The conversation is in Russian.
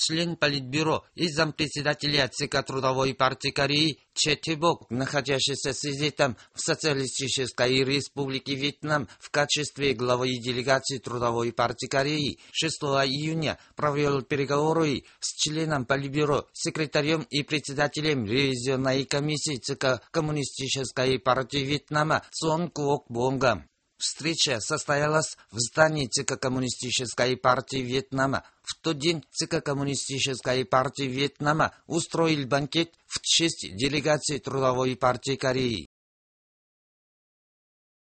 член Политбюро и зампредседателя ЦК Трудовой партии Кореи Че Тибок, находящийся с визитом в Социалистической Республике Вьетнам в качестве главы делегации Трудовой партии Кореи, 6 июня провел переговоры с членом Политбюро, секретарем и председателем ревизионной комиссии ЦК Коммунистической партии Вьетнама Сон Куок Бонгом. Встреча состоялась в здании ЦК Коммунистической партии Вьетнама. В тот день ЦК Коммунистической партии Вьетнама устроил банкет в честь делегации Трудовой партии Кореи.